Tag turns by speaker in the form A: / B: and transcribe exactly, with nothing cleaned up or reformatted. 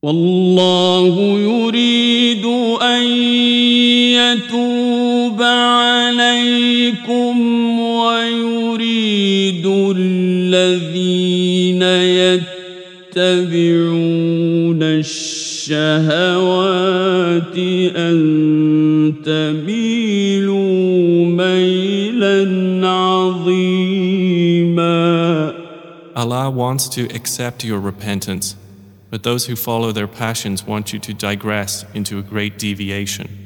A: والله يريد أن يتوب عليكم ويريد الذين يتبعون الشهوات أن تميلوا ميلا عظيما.
B: Allah wants to accept your repentance, but those who follow their passions want you to digress into a great deviation.